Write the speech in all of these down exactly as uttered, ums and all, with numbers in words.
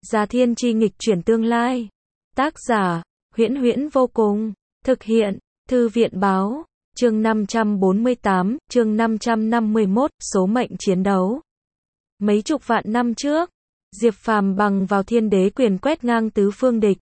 Gia Thiên Chi nghịch chuyển tương lai. Tác giả, Huyễn Huyễn vô cùng. Thực hiện, Thư viện báo. Chương năm trăm bốn mươi tám, chương năm trăm năm mươi mốt, số mệnh chiến đấu. Mấy chục vạn năm trước, Diệp Phàm bằng vào thiên đế quyền quét ngang tứ phương địch.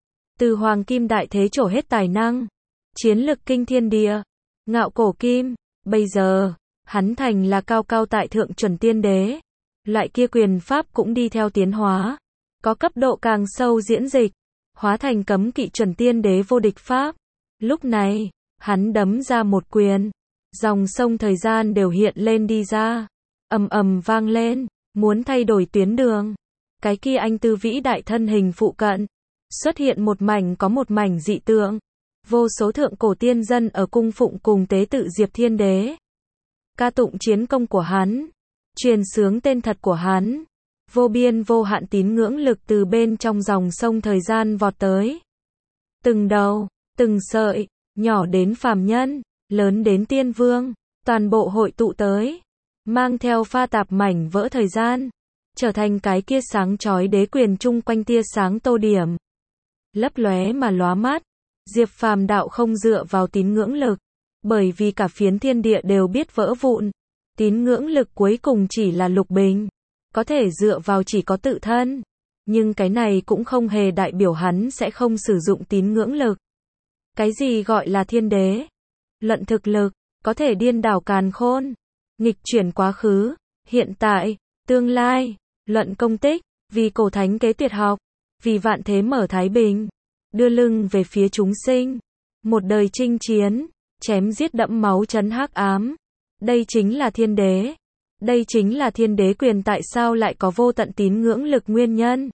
Từ hoàng kim đại thế trổ hết tài năng, chiến lực kinh thiên địa, ngạo cổ kim. Bây giờ, hắn thành là cao cao tại thượng chuẩn tiên đế. Loại kia quyền pháp cũng đi theo tiến hóa, có cấp độ càng sâu diễn dịch, hóa thành cấm kỵ chuẩn tiên đế vô địch pháp. Lúc này, hắn đấm ra một quyền, dòng sông thời gian đều hiện lên đi ra, ầm ầm vang lên, muốn thay đổi tuyến đường. Cái kia anh tư vĩ đại thân hình phụ cận, xuất hiện một mảnh có một mảnh dị tượng. Vô số thượng cổ tiên dân ở cung phụng cùng tế tự Diệp Thiên Đế, ca tụng chiến công của hắn, truyền xướng tên thật của hắn. Vô biên vô hạn tín ngưỡng lực từ bên trong dòng sông thời gian vọt tới. Từng đầu, từng sợi, nhỏ đến phàm nhân, lớn đến tiên vương, toàn bộ hội tụ tới, mang theo pha tạp mảnh vỡ thời gian, trở thành cái kia sáng chói đế quyền chung quanh tia sáng tô điểm. Lấp lóe mà lóa mắt, Diệp Phàm đạo không dựa vào tín ngưỡng lực, bởi vì cả phiến thiên địa đều biết vỡ vụn. Tín ngưỡng lực cuối cùng chỉ là lục bình, có thể dựa vào chỉ có tự thân, nhưng cái này cũng không hề đại biểu hắn sẽ không sử dụng tín ngưỡng lực. Cái gì gọi là thiên đế? Luận thực lực, có thể điên đảo càn khôn, nghịch chuyển quá khứ, hiện tại, tương lai. Luận công tích, vì cổ thánh kế tuyệt học, vì vạn thế mở thái bình, đưa lưng về phía chúng sinh, một đời chinh chiến, chém giết đẫm máu chấn hắc ám. Đây chính là thiên đế. Đây chính là thiên đế quyền tại sao lại có vô tận tín ngưỡng lực nguyên nhân.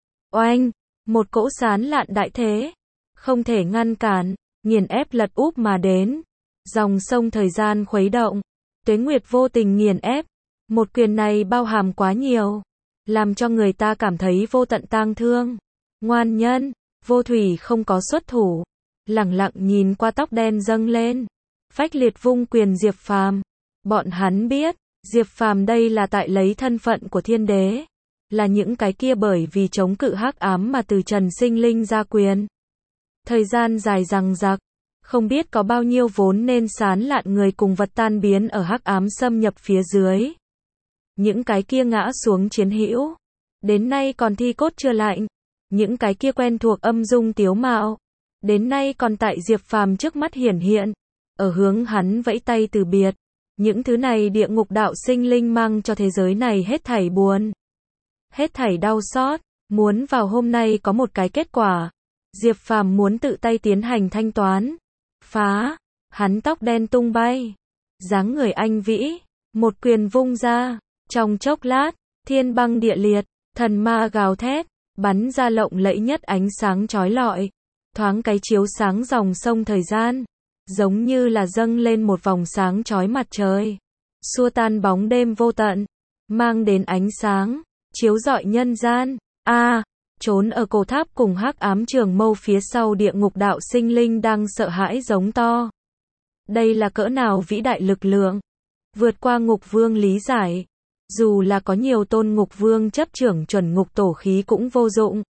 Oanh, một cỗ sán lạn đại thế, không thể ngăn cản, nghiền ép lật úp mà đến. Dòng sông thời gian khuấy động, tuế nguyệt vô tình nghiền ép. Một quyền này bao hàm quá nhiều, làm cho người ta cảm thấy vô tận tang thương. Ngoan nhân, vô thủy không có xuất thủ, lẳng lặng nhìn qua tóc đen dâng lên, phách liệt vung quyền Diệp Phàm. Bọn hắn biết, Diệp Phàm đây là tại lấy thân phận của thiên đế, là những cái kia bởi vì chống cự hắc ám mà từ trần sinh linh ra quyền. Thời gian dài dằng dặc, không biết có bao nhiêu vốn nên sán lạn người cùng vật tan biến ở hắc ám xâm nhập phía dưới. Những cái kia ngã xuống chiến hữu, đến nay còn thi cốt chưa lạnh. Những cái kia quen thuộc âm dung tiếu mạo, đến nay còn tại Diệp Phàm trước mắt hiển hiện, ở hướng hắn vẫy tay từ biệt. Những thứ này địa ngục đạo sinh linh mang cho thế giới này hết thảy buồn, hết thảy đau xót, muốn vào hôm nay có một cái kết quả. Diệp Phàm muốn tự tay tiến hành thanh toán. Phá, hắn tóc đen tung bay, dáng người anh vĩ, một quyền vung ra, trong chốc lát, thiên băng địa liệt, thần ma gào thét, bắn ra lộng lẫy nhất ánh sáng chói lọi, thoáng cái chiếu sáng dòng sông thời gian, giống như là dâng lên một vòng sáng chói mặt trời, xua tan bóng đêm vô tận, mang đến ánh sáng, chiếu rọi nhân gian. A, à, trốn ở cổ tháp cùng hắc ám trường mâu phía sau địa ngục đạo sinh linh đang sợ hãi giống to. Đây là cỡ nào vĩ đại lực lượng, vượt qua ngục vương lý giải. Dù là có nhiều tôn ngục vương chấp trưởng chuẩn ngục tổ khí cũng vô dụng.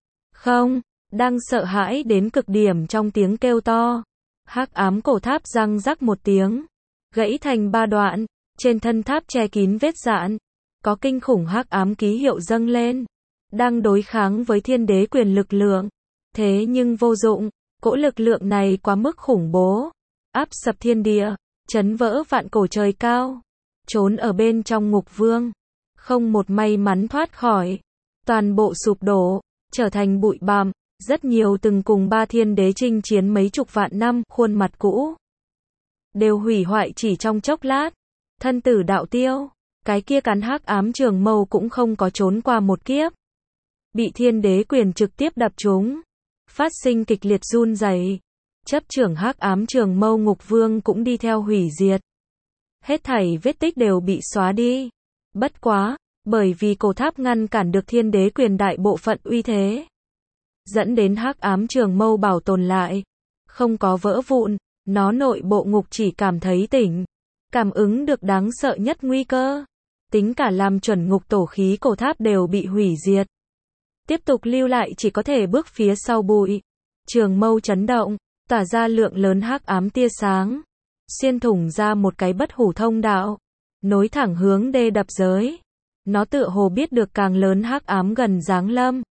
Không, đang sợ hãi đến cực điểm trong tiếng kêu to. Hắc ám cổ tháp răng rắc một tiếng, gãy thành ba đoạn, trên thân tháp che kín vết rạn, có kinh khủng hắc ám ký hiệu dâng lên, đang đối kháng với thiên đế quyền lực lượng. Thế nhưng vô dụng, cỗ lực lượng này quá mức khủng bố, áp sập thiên địa, chấn vỡ vạn cổ trời cao. Trốn ở bên trong ngục vương, không một may mắn thoát khỏi, toàn bộ sụp đổ, trở thành bụi bặm. Rất nhiều từng cùng ba thiên đế chinh chiến mấy chục vạn năm, khuôn mặt cũ đều hủy hoại chỉ trong chốc lát, thân tử đạo tiêu. Cái kia cắn hắc ám trường mâu cũng không có trốn qua một kiếp, bị thiên đế quyền trực tiếp đập trúng, phát sinh kịch liệt run rẩy. Chấp trưởng hắc ám trường mâu ngục vương cũng đi theo hủy diệt. Hết thảy vết tích đều bị xóa đi. Bất quá, bởi vì cổ tháp ngăn cản được thiên đế quyền đại bộ phận uy thế, dẫn đến hắc ám trường mâu bảo tồn lại, không có vỡ vụn. Nó nội bộ ngục chỉ cảm thấy tỉnh, cảm ứng được đáng sợ nhất nguy cơ, tính cả làm chuẩn ngục tổ khí cổ tháp đều bị hủy diệt. Tiếp tục lưu lại chỉ có thể bước phía sau bụi. Trường mâu chấn động, tỏa ra lượng lớn hắc ám tia sáng, xuyên thủng ra một cái bất hủ thông đạo, nối thẳng hướng đê đập giới. Nó tựa hồ biết được càng lớn hắc ám gần giáng lâm.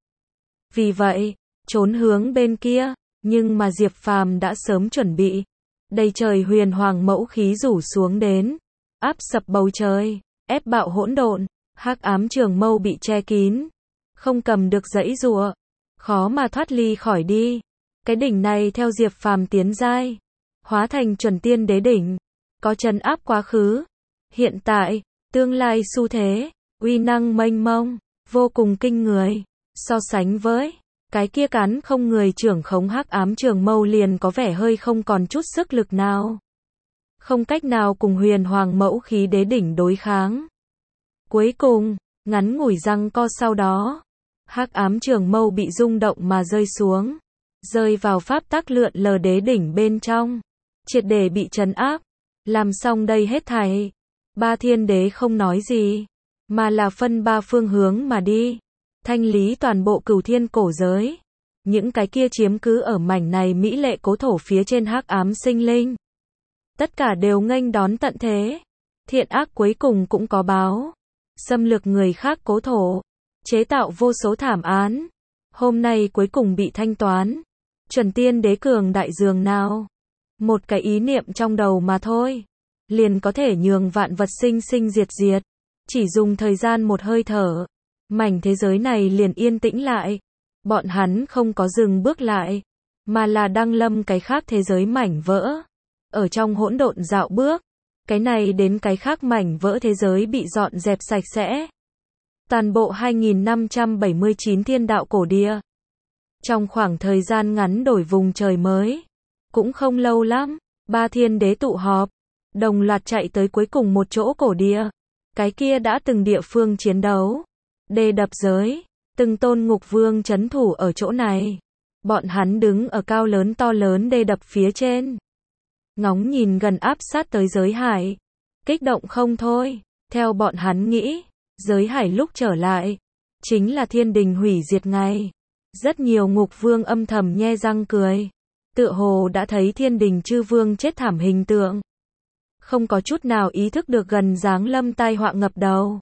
Vì vậy, trốn hướng bên kia, nhưng mà Diệp Phàm đã sớm chuẩn bị. Đầy trời huyền hoàng mẫu khí rủ xuống đến, áp sập bầu trời, ép bạo hỗn độn, hắc ám trường mâu bị che kín, không cầm được giãy giụa, khó mà thoát ly khỏi đi. Cái đỉnh này theo Diệp Phàm tiến giai, hóa thành chuẩn tiên đế đỉnh, có trấn áp quá khứ, hiện tại, tương lai xu thế, uy năng mênh mông, vô cùng kinh người. So sánh với cái kia cán không người trưởng khống hắc ám trường mâu liền có vẻ hơi không còn chút sức lực nào. Không cách nào cùng huyền hoàng mẫu khí đế đỉnh đối kháng. Cuối cùng, ngắn ngủi răng co sau đó, hắc ám trường mâu bị rung động mà rơi xuống, rơi vào pháp tắc lượn lờ đế đỉnh bên trong, triệt để bị trấn áp. Làm xong đây hết thảy, ba thiên đế không nói gì, mà là phân ba phương hướng mà đi, thanh lý toàn bộ cửu thiên cổ giới. Những cái kia chiếm cứ ở mảnh này mỹ lệ cố thổ phía trên hắc ám sinh linh, tất cả đều nghênh đón tận thế. Thiện ác cuối cùng cũng có báo. Xâm lược người khác cố thổ, chế tạo vô số thảm án, hôm nay cuối cùng bị thanh toán. Chuẩn tiên đế cường đại dường nào, một cái ý niệm trong đầu mà thôi, liền có thể nhường vạn vật sinh sinh diệt diệt. Chỉ dùng thời gian một hơi thở, mảnh thế giới này liền yên tĩnh lại. Bọn hắn không có dừng bước lại, mà là đăng lâm cái khác thế giới mảnh vỡ. Ở trong hỗn độn dạo bước, cái này đến cái khác mảnh vỡ thế giới bị dọn dẹp sạch sẽ. Toàn bộ hai nghìn năm trăm bảy mươi chín thiên đạo cổ địa. Trong khoảng thời gian ngắn đổi vùng trời mới, cũng không lâu lắm, ba thiên đế tụ họp, đồng loạt chạy tới cuối cùng một chỗ cổ địa. Cái kia đã từng địa phương chiến đấu, đê đập giới, từng tôn ngục vương trấn thủ ở chỗ này. Bọn hắn đứng ở cao lớn to lớn đê đập phía trên, ngóng nhìn gần áp sát tới giới hải, kích động không thôi. Theo bọn hắn nghĩ, giới hải lúc trở lại, chính là thiên đình hủy diệt ngày. Rất nhiều ngục vương âm thầm nhe răng cười, tựa hồ đã thấy thiên đình chư vương chết thảm hình tượng, không có chút nào ý thức được gần giáng lâm tai họa ngập đầu.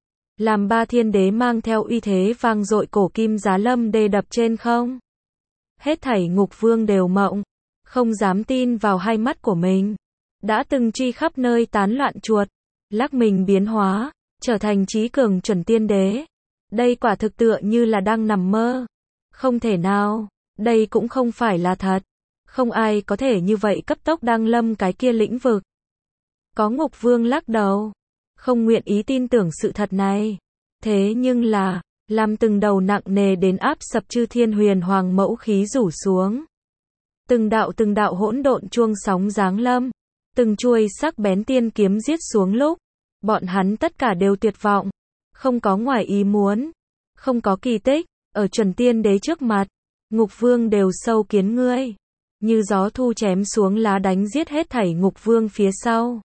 Làm ba thiên đế mang theo uy thế vang dội cổ kim giá lâm đê đập trên không. Hết thảy ngục vương đều mộng, không dám tin vào hai mắt của mình. Đã từng truy khắp nơi tán loạn chuột, lắc mình biến hóa, trở thành trí cường chuẩn tiên đế. Đây quả thực tựa như là đang nằm mơ. Không thể nào, đây cũng không phải là thật. Không ai có thể như vậy cấp tốc đăng lâm cái kia lĩnh vực. Có ngục vương lắc đầu, không nguyện ý tin tưởng sự thật này. Thế nhưng là, làm từng đầu nặng nề đến áp sập chư thiên huyền hoàng mẫu khí rủ xuống. Từng đạo từng đạo hỗn độn chuông sóng giáng lâm, từng chuôi sắc bén tiên kiếm giết xuống lúc, bọn hắn tất cả đều tuyệt vọng. Không có ngoài ý muốn, không có kỳ tích, ở chuẩn tiên đế trước mặt, ngục vương đều sâu kiến ngươi. Như gió thu chém xuống lá đánh giết hết thảy ngục vương phía sau.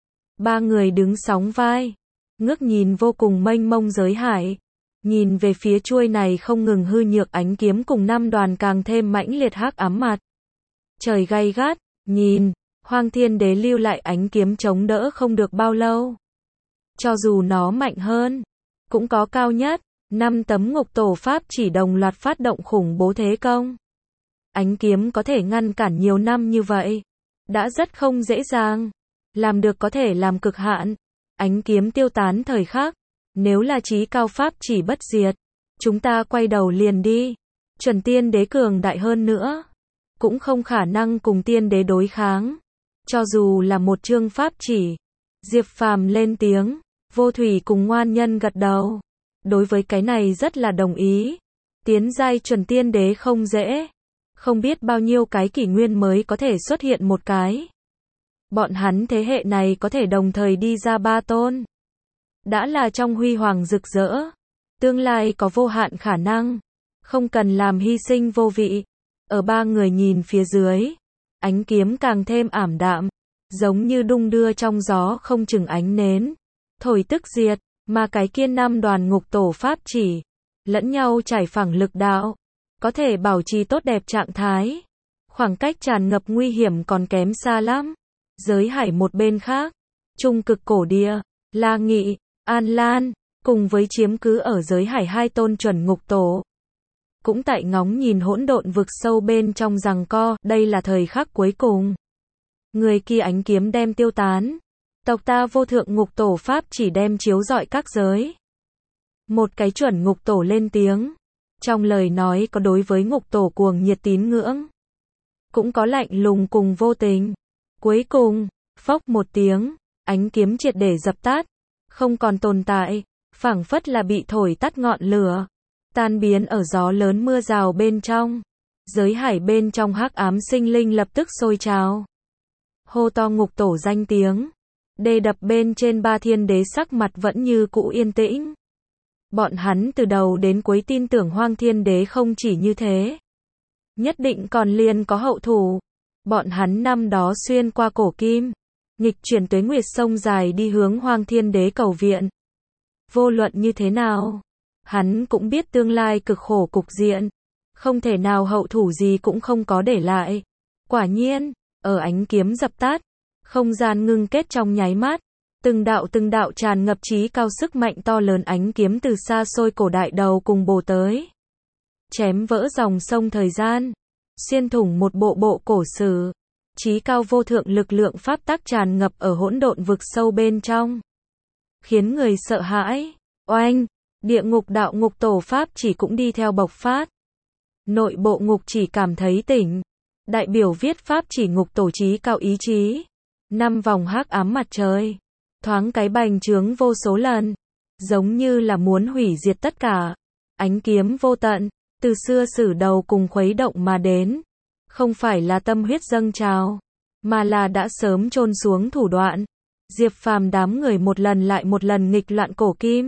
Ba người đứng sóng vai, ngước nhìn vô cùng mênh mông giới hải, nhìn về phía chuôi này không ngừng hư nhược ánh kiếm cùng năm đoàn càng thêm mãnh liệt hắc ám mặt. Trời gay gắt, nhìn, Hoang Thiên Đế lưu lại ánh kiếm chống đỡ không được bao lâu. Cho dù nó mạnh hơn, cũng có cao nhất, năm tấm ngục tổ pháp chỉ đồng loạt phát động khủng bố thế công. Ánh kiếm có thể ngăn cản nhiều năm như vậy, đã rất không dễ dàng. Làm được có thể làm cực hạn, ánh kiếm tiêu tán thời khắc. Nếu là chí cao pháp chỉ bất diệt, chúng ta quay đầu liền đi. Chuẩn tiên đế cường đại hơn nữa, cũng không khả năng cùng tiên đế đối kháng. Cho dù là một chương pháp chỉ. Diệp Phàm lên tiếng, Vô Thủy cùng Ngoan Nhân gật đầu. Đối với cái này rất là đồng ý. Tiến giai chuẩn tiên đế không dễ. Không biết bao nhiêu cái kỷ nguyên mới có thể xuất hiện một cái. Bọn hắn thế hệ này có thể đồng thời đi ra ba tôn. Đã là trong huy hoàng rực rỡ. Tương lai có vô hạn khả năng. Không cần làm hy sinh vô vị. Ở ba người nhìn phía dưới, ánh kiếm càng thêm ảm đạm, giống như đung đưa trong gió không chừng ánh nến, thổi tức diệt, mà cái kia năm đoàn ngục tổ pháp chỉ, lẫn nhau trải phẳng lực đạo, có thể bảo trì tốt đẹp trạng thái. Khoảng cách tràn ngập nguy hiểm còn kém xa lắm. Giới hải một bên khác, trung cực cổ địa, La Nghị, An Lan, cùng với chiếm cứ ở giới hải hai tôn chuẩn ngục tổ. Cũng tại ngóng nhìn hỗn độn vực sâu bên trong giằng co, đây là thời khắc cuối cùng. Người kia ánh kiếm đem tiêu tán. Tộc ta vô thượng ngục tổ pháp chỉ đem chiếu rọi các giới. Một cái chuẩn ngục tổ lên tiếng. Trong lời nói có đối với ngục tổ cuồng nhiệt tín ngưỡng. Cũng có lạnh lùng cùng vô tình. Cuối cùng, phốc một tiếng, ánh kiếm triệt để dập tắt. Không còn tồn tại, phảng phất là bị thổi tắt ngọn lửa. Tan biến ở gió lớn mưa rào bên trong. Giới hải bên trong hắc ám sinh linh lập tức sôi trào. Hô to ngục tổ danh tiếng. Đê đập bên trên ba thiên đế sắc mặt vẫn như cũ yên tĩnh. Bọn hắn từ đầu đến cuối tin tưởng Hoang Thiên Đế không chỉ như thế. Nhất định còn liền có hậu thủ. Bọn hắn năm đó xuyên qua cổ kim. Nghịch chuyển tuế nguyệt sông dài đi hướng Hoang Thiên Đế cầu viện. Vô luận như thế nào, hắn cũng biết tương lai cực khổ cục diện. Không thể nào hậu thủ gì cũng không có để lại. Quả nhiên, ở ánh kiếm dập tắt, không gian ngưng kết trong nháy mắt. Từng đạo từng đạo tràn ngập trí cao sức mạnh to lớn ánh kiếm từ xa xôi cổ đại đầu cùng bổ tới. Chém vỡ dòng sông thời gian. Xuyên thủng một bộ bộ cổ sử. Trí cao vô thượng lực lượng pháp tắc tràn ngập ở hỗn độn vực sâu bên trong. Khiến người sợ hãi. Oanh! Địa ngục đạo ngục tổ pháp chỉ cũng đi theo bộc phát. Nội bộ ngục chỉ cảm thấy tỉnh. Đại biểu viết pháp chỉ ngục tổ trí cao ý chí. Năm vòng hắc ám mặt trời. Thoáng cái bành trướng vô số lần. Giống như là muốn hủy diệt tất cả. Ánh kiếm vô tận. Từ xưa sử đầu cùng khuấy động mà đến. Không phải là tâm huyết dâng trào. Mà là đã sớm chôn xuống thủ đoạn. Diệp Phàm đám người một lần lại một lần nghịch loạn cổ kim.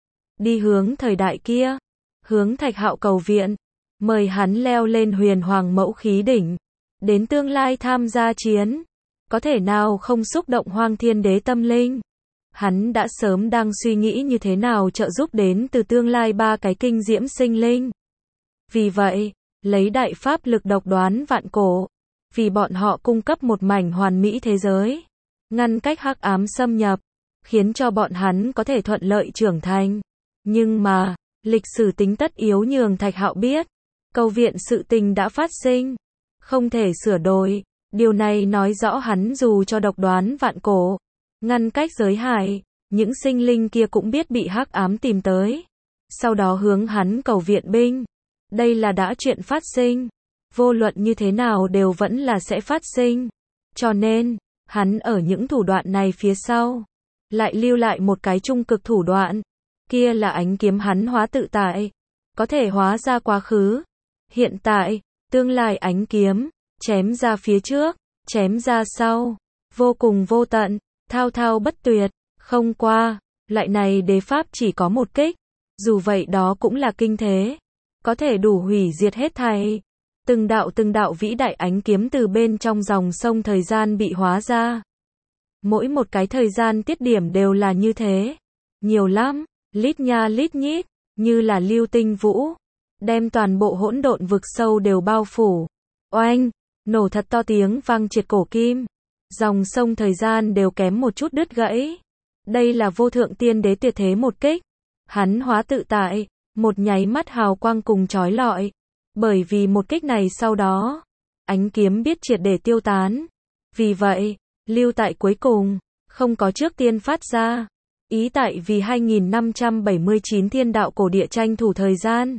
Đi hướng thời đại kia. Hướng Thạch Hạo cầu viện. Mời hắn leo lên huyền hoàng mẫu khí đỉnh. Đến tương lai tham gia chiến. Có thể nào không xúc động Hoang Thiên Đế tâm linh. Hắn đã sớm đang suy nghĩ như thế nào trợ giúp đến từ tương lai ba cái kinh diễm sinh linh. Vì vậy, lấy đại pháp lực độc đoán vạn cổ. Vì bọn họ cung cấp một mảnh hoàn mỹ thế giới. Ngăn cách hắc ám xâm nhập. Khiến cho bọn hắn có thể thuận lợi trưởng thành. Nhưng mà, lịch sử tính tất yếu nhường Thạch Hạo biết. Cầu viện sự tình đã phát sinh. Không thể sửa đổi. Điều này nói rõ hắn dù cho độc đoán vạn cổ. Ngăn cách giới hải. Những sinh linh kia cũng biết bị hắc ám tìm tới. Sau đó hướng hắn cầu viện binh. Đây là đã chuyện phát sinh. Vô luận như thế nào đều vẫn là sẽ phát sinh. Cho nên, hắn ở những thủ đoạn này phía sau. Lại lưu lại một cái trung cực thủ đoạn. Kia là ánh kiếm hắn hóa tự tại. Có thể hóa ra quá khứ. Hiện tại, tương lai ánh kiếm. Chém ra phía trước. Chém ra sau. Vô cùng vô tận. Thao thao bất tuyệt. Không qua. Loại này đế pháp chỉ có một kích. Dù vậy đó cũng là kinh thế. Có thể đủ hủy diệt hết thảy. Từng đạo từng đạo vĩ đại ánh kiếm từ bên trong dòng sông thời gian bị hóa ra. Mỗi một cái thời gian tiết điểm đều là như thế. Nhiều lắm, lít nha lít nhít, như là lưu tinh vũ. Đem toàn bộ hỗn độn vực sâu đều bao phủ. Oanh, nổ thật to tiếng vang triệt cổ kim. Dòng sông thời gian đều kém một chút đứt gãy. Đây là vô thượng tiên đế tuyệt thế một kích. Hắn hóa tự tại. Một nháy mắt hào quang cùng chói lọi. Bởi vì một kích này sau đó, ánh kiếm biết triệt để tiêu tán. Vì vậy, lưu tại cuối cùng, không có trước tiên phát ra. Ý tại vì hai nghìn năm trăm bảy mươi chín thiên đạo cổ địa tranh thủ thời gian.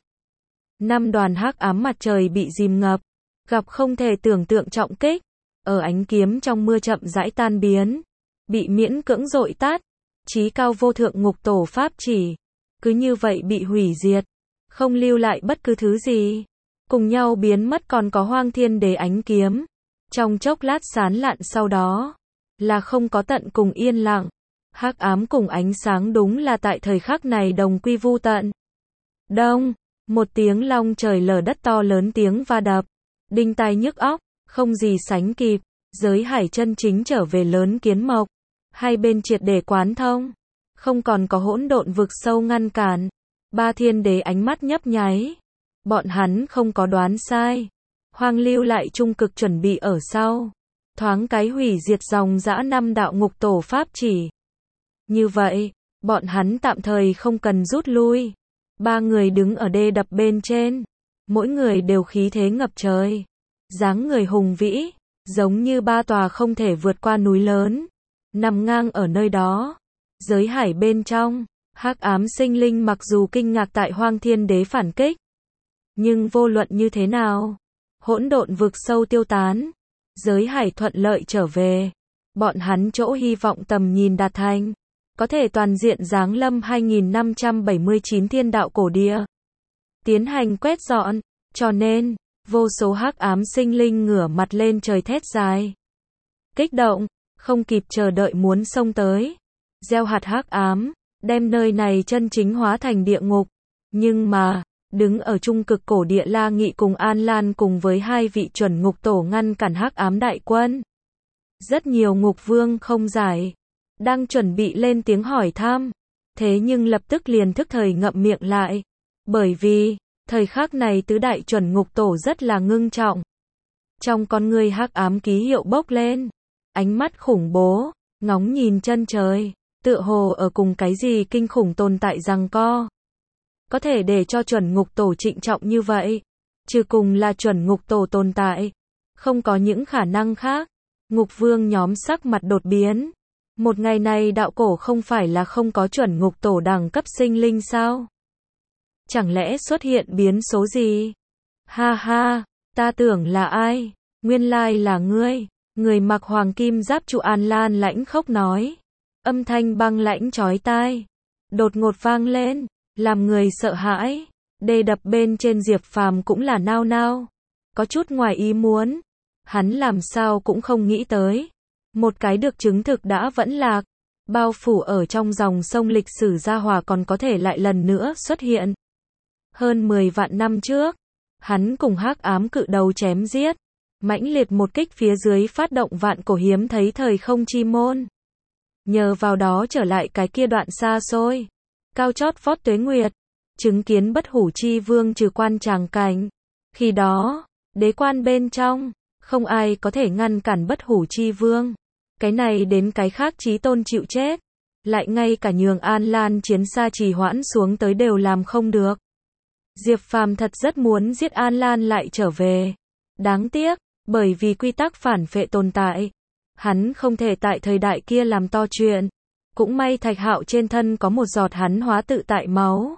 Năm đoàn hắc ám mặt trời bị dìm ngập, gặp không thể tưởng tượng trọng kích. Ở ánh kiếm trong mưa chậm rãi tan biến, bị miễn cưỡng dội tát. Chí cao vô thượng ngục tổ pháp chỉ. Cứ như vậy bị hủy diệt. Không lưu lại bất cứ thứ gì. Cùng nhau biến mất còn có Hoang Thiên Đế ánh kiếm. Trong chốc lát sán lạn sau đó. Là không có tận cùng yên lặng. Hắc ám cùng ánh sáng đúng là tại thời khắc này đồng quy vu tận. Đông. Một tiếng long trời lở đất to lớn tiếng va đập. Đinh tai nhức óc. Không gì sánh kịp. Giới hải chân chính trở về lớn kiến mộc. Hai bên triệt để quán thông. Không còn có hỗn độn vực sâu ngăn cản. Ba thiên đế ánh mắt nhấp nháy. Bọn hắn không có đoán sai. Hoang lưu lại trung cực chuẩn bị ở sau. Thoáng cái hủy diệt dòng dã năm đạo ngục tổ pháp chỉ. Như vậy, bọn hắn tạm thời không cần rút lui. Ba người đứng ở đê đập bên trên. Mỗi người đều khí thế ngập trời. Dáng người hùng vĩ, giống như ba tòa không thể vượt qua núi lớn. Nằm ngang ở nơi đó. Giới hải bên trong, hắc ám sinh linh mặc dù kinh ngạc tại Hoang Thiên Đế phản kích. Nhưng vô luận như thế nào, hỗn độn vực sâu tiêu tán. Giới hải thuận lợi trở về. Bọn hắn chỗ hy vọng tầm nhìn đạt thành. Có thể toàn diện giáng lâm hai nghìn năm trăm bảy mươi chín thiên đạo cổ địa. Tiến hành quét dọn, cho nên, vô số hắc ám sinh linh ngửa mặt lên trời thét dài. Kích động, không kịp chờ đợi muốn xông tới. Gieo hạt hắc ám, đem nơi này chân chính hóa thành địa ngục. Nhưng mà, đứng ở trung cực cổ địa La Nghị cùng An Lan cùng với hai vị chuẩn ngục tổ ngăn cản hắc ám đại quân. Rất nhiều ngục vương không giải. Đang chuẩn bị lên tiếng hỏi thăm. Thế nhưng lập tức liền thức thời ngậm miệng lại. Bởi vì, thời khắc này tứ đại chuẩn ngục tổ rất là ngưng trọng. Trong con người hắc ám ký hiệu bốc lên. Ánh mắt khủng bố, ngóng nhìn chân trời. Tựa hồ ở cùng cái gì kinh khủng tồn tại giằng co. Có thể để cho chuẩn ngục tổ trịnh trọng như vậy. Trừ cùng là chuẩn ngục tổ tồn tại. Không có những khả năng khác. Ngục vương nhóm sắc mặt đột biến. Một ngày này đạo cổ không phải là không có chuẩn ngục tổ đẳng cấp sinh linh sao? Chẳng lẽ xuất hiện biến số gì? Ha ha, ta tưởng là ai? Nguyên lai là ngươi. Người mặc hoàng kim giáp trụ An Lan lãnh khốc nói. Âm thanh băng lãnh chói tai. Đột ngột vang lên, làm người sợ hãi. Đê đập bên trên Diệp Phàm cũng là nao nao. Có chút ngoài ý muốn. Hắn làm sao cũng không nghĩ tới. Một cái được chứng thực đã vẫn lạc. Bao phủ ở trong dòng sông lịch sử gia hòa còn có thể lại lần nữa xuất hiện. Hơn mười vạn năm trước, hắn cùng hắc ám cự đầu chém giết. Mãnh liệt một kích phía dưới phát động vạn cổ hiếm thấy thời không chi môn. Nhờ vào đó trở lại cái kia đoạn xa xôi. Cao chót vót tuế nguyệt. Chứng kiến bất hủ chi vương trừ quan tràng cảnh. Khi đó, đế quan bên trong, không ai có thể ngăn cản bất hủ chi vương. Cái này đến cái khác chí tôn chịu chết. Lại ngay cả nhường An Lan chiến xa trì hoãn xuống tới đều làm không được. Diệp Phàm thật rất muốn giết An Lan lại trở về. Đáng tiếc, bởi vì quy tắc phản phệ tồn tại. Hắn không thể tại thời đại kia làm to chuyện. Cũng may Thạch Hạo trên thân có một giọt hắn hóa tự tại máu.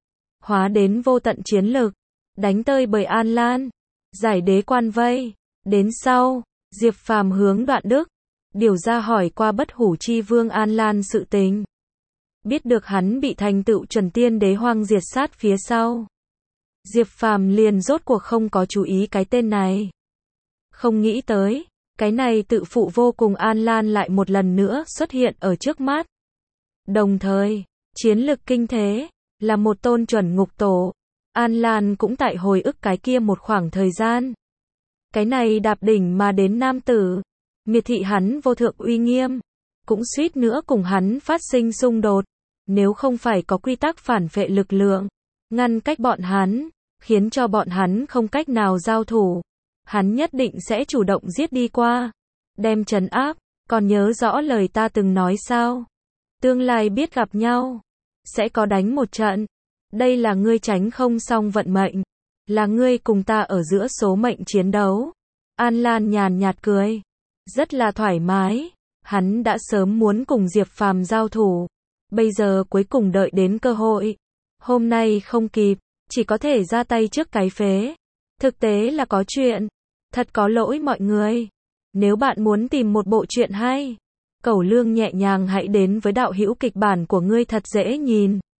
Hóa đến vô tận chiến lực. Đánh tơi bởi An Lan. Giải đế quan vây. Đến sau, Diệp Phàm hướng Đoạn Đức. Điều ra hỏi qua bất hủ chi vương An Lan sự tình. Biết được hắn bị thành tựu chuẩn tiên đế hoang diệt sát phía sau. Diệp Phàm liền rốt cuộc không có chú ý cái tên này. Không nghĩ tới, cái này tự phụ vô cùng An Lan lại một lần nữa xuất hiện ở trước mắt. Đồng thời, chiến lực kinh thế, là một tôn chuẩn ngục tổ. An Lan cũng tại hồi ức cái kia một khoảng thời gian. Cái này đạp đỉnh mà đến nam tử. Miệt thị hắn vô thượng uy nghiêm. Cũng suýt nữa cùng hắn phát sinh xung đột. Nếu không phải có quy tắc phản phệ lực lượng. Ngăn cách bọn hắn. Khiến cho bọn hắn không cách nào giao thủ. Hắn nhất định sẽ chủ động giết đi qua. Đem trấn áp. Còn nhớ rõ lời ta từng nói sao? Tương lai biết gặp nhau. Sẽ có đánh một trận. Đây là ngươi tránh không xong vận mệnh. Là ngươi cùng ta ở giữa số mệnh chiến đấu. An Lan nhàn nhạt cười. Rất là thoải mái. Hắn đã sớm muốn cùng Diệp Phàm giao thủ. Bây giờ cuối cùng đợi đến cơ hội. Hôm nay không kịp. Chỉ có thể ra tay trước cái phế. Thực tế là có chuyện. Thật có lỗi mọi người. Nếu bạn muốn tìm một bộ truyện hay. Cẩu Lương nhẹ nhàng hãy đến với đạo hữu kịch bản của ngươi thật dễ nhìn.